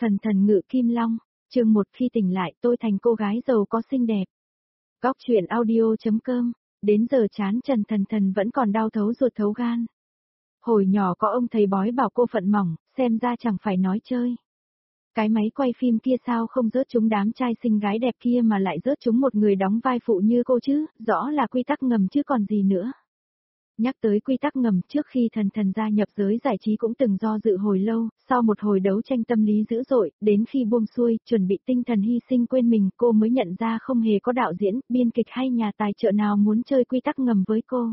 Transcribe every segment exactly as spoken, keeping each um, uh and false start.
Thần thần ngự kim long, chương một khi tỉnh lại tôi thành cô gái giàu có xinh đẹp. Góc truyện audio.com, đến giờ chán Trần Thần Thần vẫn còn đau thấu ruột thấu gan. Hồi nhỏ có ông thầy bói bảo cô phận mỏng, xem ra chẳng phải nói chơi. Cái máy quay phim kia sao không rớt chúng đám trai xinh gái đẹp kia mà lại rớt chúng một người đóng vai phụ như cô chứ, rõ là quy tắc ngầm chứ còn gì nữa. Nhắc tới quy tắc ngầm, trước khi Thần Thần gia nhập giới giải trí cũng từng do dự hồi lâu, sau một hồi đấu tranh tâm lý dữ dội, đến khi buông xuôi, chuẩn bị tinh thần hy sinh quên mình, cô mới nhận ra không hề có đạo diễn, biên kịch hay nhà tài trợ nào muốn chơi quy tắc ngầm với cô.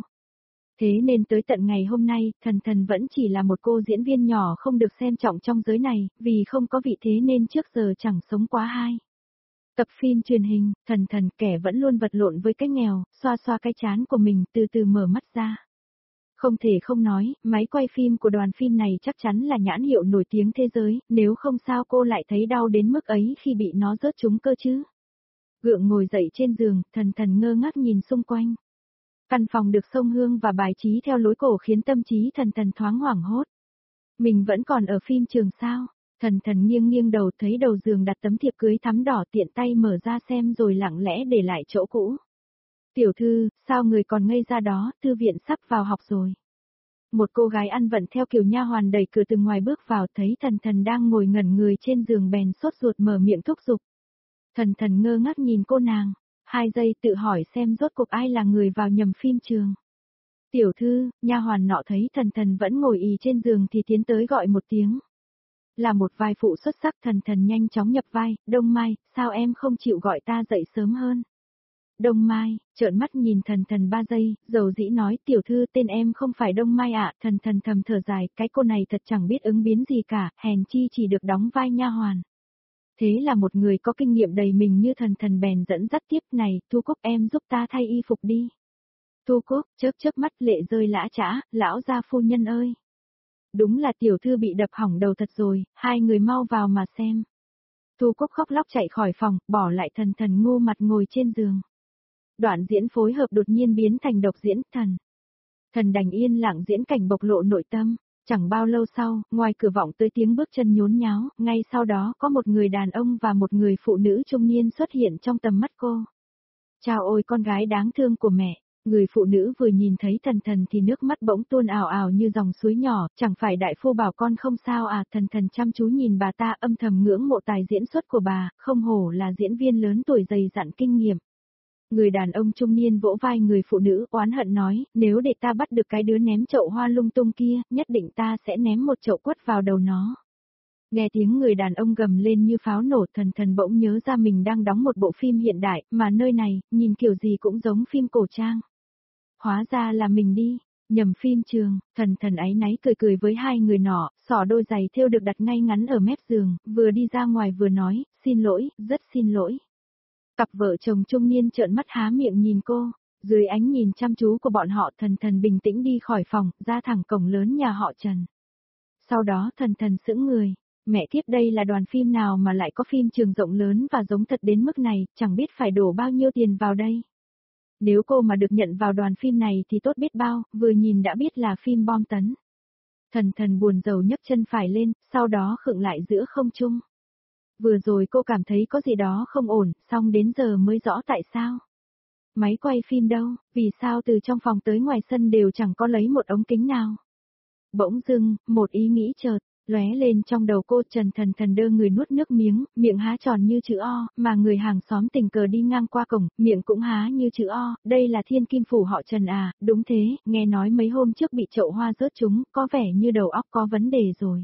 Thế nên tới tận ngày hôm nay, Thần Thần vẫn chỉ là một cô diễn viên nhỏ không được xem trọng trong giới này, vì không có vị thế nên trước giờ chẳng sống quá hay. Tập phim truyền hình, Thần Thần kẻ vẫn luôn vật lộn với cái nghèo, xoa xoa cái chán của mình, từ từ mở mắt ra. Không thể không nói, máy quay phim của đoàn phim này chắc chắn là nhãn hiệu nổi tiếng thế giới, nếu không sao cô lại thấy đau đến mức ấy khi bị nó rớt trúng cơ chứ. Gượng ngồi dậy trên giường, Thần Thần ngơ ngác nhìn xung quanh. Căn phòng được xông hương và bài trí theo lối cổ khiến tâm trí Thần Thần thoáng hoảng hốt. Mình vẫn còn ở phim trường sao? Thần Thần nghiêng nghiêng đầu thấy đầu giường đặt tấm thiệp cưới thắm đỏ, tiện tay mở ra xem rồi lặng lẽ để lại chỗ cũ. Tiểu thư, sao người còn ngây ra đó, thư viện sắp vào học rồi. Một cô gái ăn vận theo kiểu nha hoàn đẩy cửa từ ngoài bước vào, thấy Thần Thần đang ngồi ngẩn người trên giường bèn sốt ruột mở miệng thúc giục. Thần Thần ngơ ngác nhìn cô nàng, hai giây tự hỏi xem rốt cuộc ai là người vào nhầm phim trường. Tiểu thư, nha hoàn nọ thấy Thần Thần vẫn ngồi ì trên giường thì tiến tới gọi một tiếng. Là một vai phụ xuất sắc. Thần Thần nhanh chóng nhập vai, Đông Mai, sao em không chịu gọi ta dậy sớm hơn? Đông Mai, trợn mắt nhìn Thần Thần ba giây, dầu dĩ nói, tiểu thư tên em không phải Đông Mai ạ. Thần Thần thầm thở dài, cái cô này thật chẳng biết ứng biến gì cả, hèn chi chỉ được đóng vai nha hoàn. Thế là một người có kinh nghiệm đầy mình như Thần Thần bèn dẫn dắt tiếp, này, Thu Cúc em giúp ta thay y phục đi. Thu Cúc, chớp chớp mắt lệ rơi lã chã, lão gia phu nhân ơi. Đúng là tiểu thư bị đập hỏng đầu thật rồi, hai người mau vào mà xem. Thu Cúc khóc lóc chạy khỏi phòng, bỏ lại Thần Thần ngu mặt ngồi trên giường. Đoạn diễn phối hợp đột nhiên biến thành độc diễn, thần. Thần đành yên lặng diễn cảnh bộc lộ nội tâm. Chẳng bao lâu sau, ngoài cửa vọng tới tiếng bước chân nhốn nháo, ngay sau đó có một người đàn ông và một người phụ nữ trung niên xuất hiện trong tầm mắt cô. Chào ôi con gái đáng thương của mẹ. Người phụ nữ vừa nhìn thấy Thần Thần thì nước mắt bỗng tuôn ào ào như dòng suối nhỏ, chẳng phải đại phu bảo con không sao à? Thần Thần chăm chú nhìn bà ta, âm thầm ngưỡng mộ tài diễn xuất của bà, không hổ là diễn viên lớn tuổi dày dặn kinh nghiệm. Người đàn ông trung niên vỗ vai người phụ nữ oán hận nói, nếu để ta bắt được cái đứa ném chậu hoa lung tung kia, nhất định ta sẽ ném một chậu quất vào đầu nó. Nghe tiếng người đàn ông gầm lên như pháo nổ, Thần Thần bỗng nhớ ra mình đang đóng một bộ phim hiện đại, mà nơi này, nhìn kiểu gì cũng giống phim cổ trang. Hóa ra là mình đi, nhầm phim trường. Thần Thần áy náy cười cười với hai người nọ, xỏ đôi giày thêu được đặt ngay ngắn ở mép giường, vừa đi ra ngoài vừa nói, xin lỗi, rất xin lỗi. Cặp vợ chồng trung niên trợn mắt há miệng nhìn cô, dưới ánh nhìn chăm chú của bọn họ Thần Thần bình tĩnh đi khỏi phòng, ra thẳng cổng lớn nhà họ Trần. Sau đó Thần Thần sững người, mẹ kiếp đây là đoàn phim nào mà lại có phim trường rộng lớn và giống thật đến mức này, chẳng biết phải đổ bao nhiêu tiền vào đây. Nếu cô mà được nhận vào đoàn phim này thì tốt biết bao, vừa nhìn đã biết là phim bom tấn. Thần Thần buồn rầu nhấc chân phải lên, sau đó khựng lại giữa không trung. Vừa rồi cô cảm thấy có gì đó không ổn, xong đến giờ mới rõ tại sao. Máy quay phim đâu, vì sao từ trong phòng tới ngoài sân đều chẳng có lấy một ống kính nào. Bỗng dưng, một ý nghĩ chợt lóe lên trong đầu cô. Trần Thần Thần đơ người nuốt nước miếng, miệng há tròn như chữ O, mà người hàng xóm tình cờ đi ngang qua cổng, miệng cũng há như chữ O, đây là Thiên Kim Phủ họ Trần à? Đúng thế, nghe nói mấy hôm trước bị chậu hoa rớt trúng, có vẻ như đầu óc có vấn đề rồi.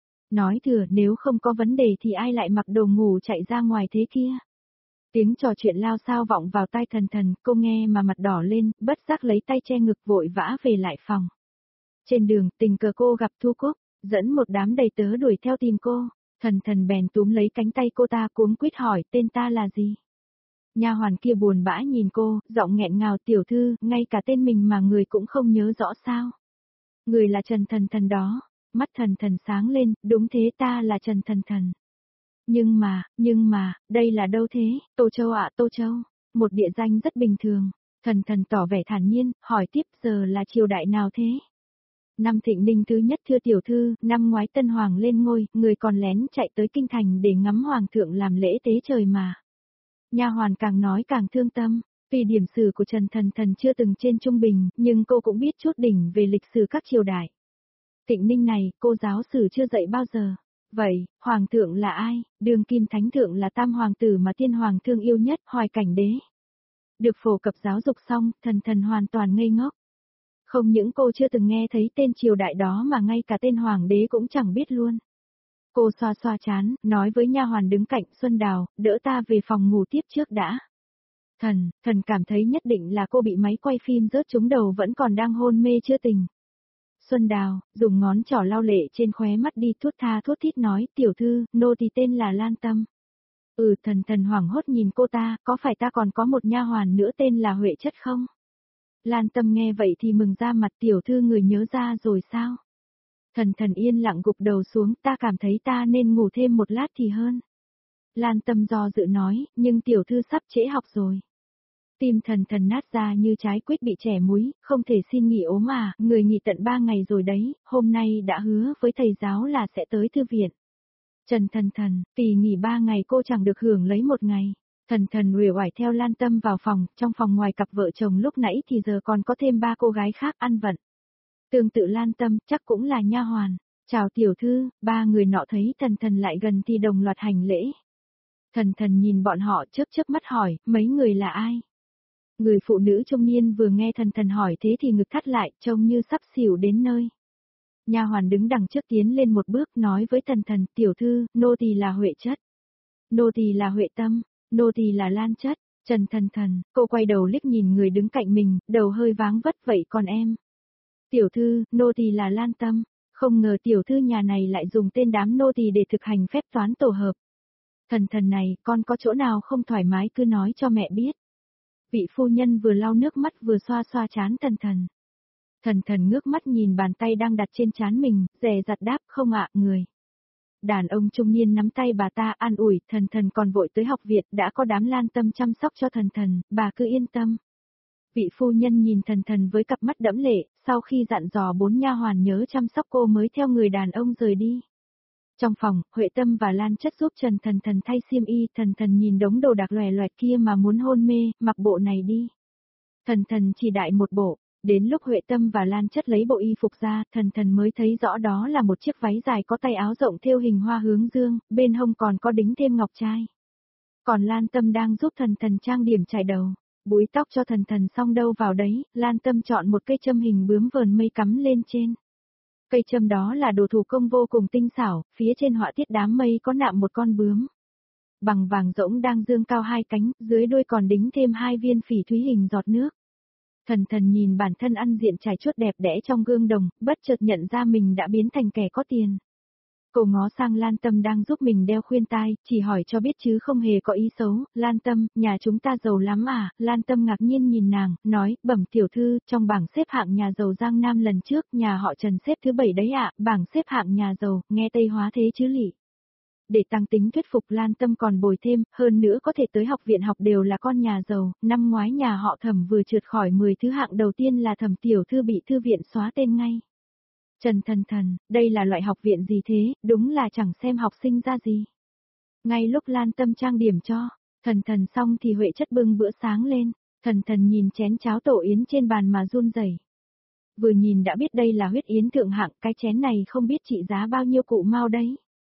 Nói thừa, nếu không có vấn đề thì ai lại mặc đồ ngủ chạy ra ngoài thế kia. Tiếng trò chuyện lao xao vọng vào tai Thần Thần, cô nghe mà mặt đỏ lên, bất giác lấy tay che ngực vội vã về lại phòng. Trên đường, tình cờ cô gặp Thu Cúc, dẫn một đám đầy tớ đuổi theo tìm cô. Thần Thần bèn túm lấy cánh tay cô ta cuống quýt hỏi, tên ta là gì? Nha hoàn kia buồn bã nhìn cô, giọng nghẹn ngào, tiểu thư, ngay cả tên mình mà người cũng không nhớ rõ sao? Người là Trần Thần Thần đó. Mắt Thần Thần sáng lên, đúng thế, ta là Trần Thần Thần. Nhưng mà, nhưng mà, đây là đâu thế? Tô Châu ạ, Tô Châu. Một địa danh rất bình thường. Thần Thần tỏ vẻ thản nhiên, hỏi tiếp, giờ là triều đại nào thế? Năm Thịnh Ninh thứ nhất thưa tiểu thư, năm ngoái tân hoàng lên ngôi, người còn lén chạy tới kinh thành để ngắm hoàng thượng làm lễ tế trời mà. Nha hoàn càng nói càng thương tâm, vì điểm sử của Trần Thần Thần chưa từng trên trung bình, nhưng cô cũng biết chút đỉnh về lịch sử các triều đại. Thịnh Ninh này, cô giáo sử chưa dạy bao giờ. Vậy, hoàng thượng là ai? Đường kim thánh thượng là tam hoàng tử mà tiên hoàng thương yêu nhất, Hoài Cảnh đế. Được phổ cập giáo dục xong, Thần Thần hoàn toàn ngây ngốc. Không những cô chưa từng nghe thấy tên triều đại đó mà ngay cả tên hoàng đế cũng chẳng biết luôn. Cô xoa xoa chán, nói với nha hoàn đứng cạnh, Xuân Đào, đỡ ta về phòng ngủ tiếp trước đã. Thần, thần cảm thấy nhất định là cô bị máy quay phim rớt trúng đầu vẫn còn đang hôn mê chưa tỉnh. Xuân Đào, dùng ngón trỏ lau lệ trên khóe mắt đi thuốc tha thuốc thít nói, tiểu thư, nô tỳ tên là Lan Tâm. Ừ, Thần Thần hoảng hốt nhìn cô ta, có phải ta còn có một nha hoàn nữa tên là Huệ Chất không? Lan Tâm nghe vậy thì mừng ra mặt, tiểu thư người nhớ ra rồi sao? Thần Thần yên lặng gục đầu xuống, ta cảm thấy ta nên ngủ thêm một lát thì hơn. Lan Tâm do dự nói, nhưng tiểu thư sắp trễ học rồi. Tim Thần Thần nát ra như trái quýt bị trẻ múi, không thể xin nghỉ ốm à, người nghỉ tận ba ngày rồi đấy, hôm nay đã hứa với thầy giáo là sẽ tới thư viện. Trần Thần Thần, tỷ nghỉ ba ngày cô chẳng được hưởng lấy một ngày. Thần Thần uể oải theo Lan Tâm vào phòng, trong phòng ngoài cặp vợ chồng lúc nãy thì giờ còn có thêm ba cô gái khác ăn vận. Tương tự Lan Tâm chắc cũng là nha hoàn. Chào tiểu thư, ba người nọ thấy Thần Thần lại gần thì đồng loạt hành lễ. Thần Thần nhìn bọn họ chớp chớp mắt hỏi, mấy người là ai? Người phụ nữ trung niên vừa nghe Thần Thần hỏi thế thì ngực thắt lại, trông như sắp xỉu đến nơi. Nha hoàn đứng đằng trước tiến lên một bước nói với Thần Thần, tiểu thư, nô tỳ là Huệ Chất. Nô tỳ là Huệ Tâm, nô tỳ là Lan Chất. Trần Thần Thần, cô quay đầu liếc nhìn người đứng cạnh mình, đầu hơi váng vất, vậy còn em? Tiểu thư, nô tỳ là Lan Tâm, không ngờ tiểu thư nhà này lại dùng tên đám nô tỳ để thực hành phép toán tổ hợp. Thần Thần này, con có chỗ nào không thoải mái cứ nói cho mẹ biết. Vị phu nhân vừa lau nước mắt vừa xoa xoa trán Thần Thần. Thần Thần ngước mắt nhìn bàn tay đang đặt trên trán mình, dè dặt đáp, không ạ, người. Đàn ông trung niên nắm tay bà ta an ủi, Thần Thần còn vội tới học viện, đã có đám Lan Tâm chăm sóc cho Thần Thần, bà cứ yên tâm. Vị phu nhân nhìn Thần Thần với cặp mắt đẫm lệ, sau khi dặn dò bốn nha hoàn nhớ chăm sóc cô mới theo người đàn ông rời đi. Trong phòng, Huệ Tâm và Lan Chất giúp Trần Thần Thần thay xiêm y, Thần Thần nhìn đống đồ đạc lòe loẹt kia mà muốn hôn mê, mặc bộ này đi. Thần Thần chỉ đại một bộ, đến lúc Huệ Tâm và Lan Chất lấy bộ y phục ra, Thần Thần mới thấy rõ đó là một chiếc váy dài có tay áo rộng thêu hình hoa hướng dương, bên hông còn có đính thêm ngọc trai. Còn Lan Tâm đang giúp Thần Thần trang điểm chải đầu, búi tóc cho Thần Thần xong đâu vào đấy, Lan Tâm chọn một cây châm hình bướm vờn mây cắm lên trên. Cây châm đó là đồ thủ công vô cùng tinh xảo, phía trên họa tiết đám mây có nạm một con bướm. Bằng vàng rỗng đang dương cao hai cánh, dưới đuôi còn đính thêm hai viên phỉ thúy hình giọt nước. Thần Thần nhìn bản thân ăn diện trải chuốt đẹp đẽ trong gương đồng, bất chợt nhận ra mình đã biến thành kẻ có tiền. Cô ngó sang Lan Tâm đang giúp mình đeo khuyên tai, chỉ hỏi cho biết chứ không hề có ý xấu, Lan Tâm, nhà chúng ta giàu lắm à, Lan Tâm ngạc nhiên nhìn nàng, nói, bẩm tiểu thư, trong bảng xếp hạng nhà giàu Giang Nam lần trước, nhà họ Trần xếp thứ bảy đấy ạ, bảng xếp hạng nhà giàu, nghe Tây hóa thế chứ lị. Để tăng tính thuyết phục Lan Tâm còn bồi thêm, hơn nữa có thể tới học viện học đều là con nhà giàu, năm ngoái nhà họ Thẩm vừa trượt khỏi mười thứ hạng đầu tiên là Thẩm tiểu thư bị thư viện xóa tên ngay. Trần Thần Thần, đây là loại học viện gì thế, đúng là chẳng xem học sinh ra gì. Ngay lúc Lan Tâm trang điểm cho, Thần Thần xong thì Huệ Chất bưng bữa sáng lên, Thần Thần nhìn chén cháo tổ yến trên bàn mà run rẩy. Vừa nhìn đã biết đây là huyết yến thượng hạng, cái chén này không biết trị giá bao nhiêu cụ mao đấy.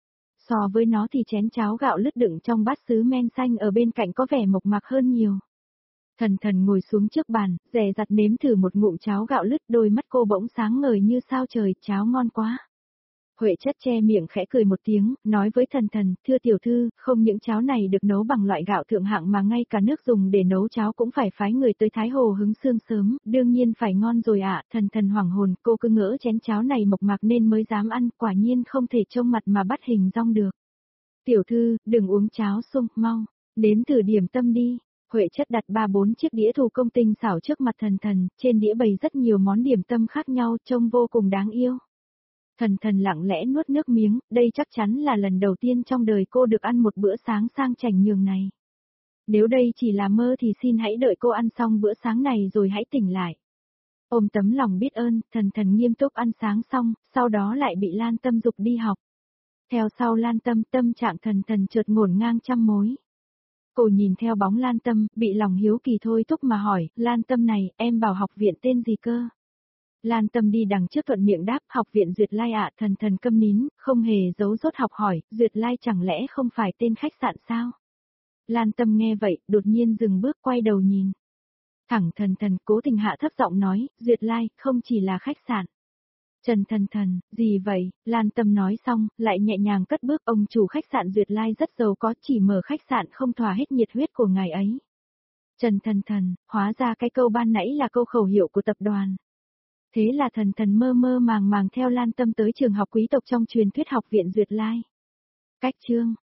So với nó thì chén cháo gạo lứt đựng trong bát sứ men xanh ở bên cạnh có vẻ mộc mạc hơn nhiều. Thần Thần ngồi xuống trước bàn, dè dặt nếm thử một ngụm cháo gạo lứt, đôi mắt cô bỗng sáng ngời như sao trời, cháo ngon quá. Huệ Chất che miệng khẽ cười một tiếng, nói với Thần Thần, thưa tiểu thư, không những cháo này được nấu bằng loại gạo thượng hạng mà ngay cả nước dùng để nấu cháo cũng phải phái người tới Thái Hồ hứng xương sớm, đương nhiên phải ngon rồi ạ. Thần Thần hoảng hồn, cô cứ ngỡ chén cháo này mộc mạc nên mới dám ăn, quả nhiên không thể trông mặt mà bắt hình dong được. Tiểu thư, đừng uống cháo sung, mau, đến thử điểm tâm đi. Huệ Chất đặt ba bốn chiếc đĩa thủ công tinh xảo trước mặt Thần Thần, trên đĩa bày rất nhiều món điểm tâm khác nhau, trông vô cùng đáng yêu. Thần Thần lặng lẽ nuốt nước miếng, đây chắc chắn là lần đầu tiên trong đời cô được ăn một bữa sáng sang chảnh nhường này. Nếu đây chỉ là mơ thì xin hãy đợi cô ăn xong bữa sáng này rồi hãy tỉnh lại. Ôm tấm lòng biết ơn, thần thần nghiêm túc ăn sáng xong, sau đó lại bị Lan Tâm dục đi học. Theo sau Lan Tâm, tâm trạng thần thần chợt ngổn ngang trăm mối. Cô nhìn theo bóng Lan Tâm, bị lòng hiếu kỳ thôi thúc mà hỏi, Lan Tâm này, em bảo học viện tên gì cơ? Lan Tâm đi đằng trước thuận miệng đáp, học viện Duyệt Lai ạ. Thần thần câm nín, không hề giấu dốt học hỏi, Duyệt Lai chẳng lẽ không phải tên khách sạn sao? Lan Tâm nghe vậy, đột nhiên dừng bước quay đầu nhìn. Thẳng thần thần cố tình hạ thấp giọng nói, Duyệt Lai, không chỉ là khách sạn. Trần thần thần, gì vậy? Lan Tâm nói xong, lại nhẹ nhàng cất bước, ông chủ khách sạn Duyệt Lai rất giàu có, chỉ mở khách sạn không thỏa hết nhiệt huyết của ngài ấy. Trần thần thần, hóa ra cái câu ban nãy là câu khẩu hiệu của tập đoàn. Thế là thần thần mơ mơ màng màng theo Lan Tâm tới trường học quý tộc trong truyền thuyết học viện Duyệt Lai. Cách chương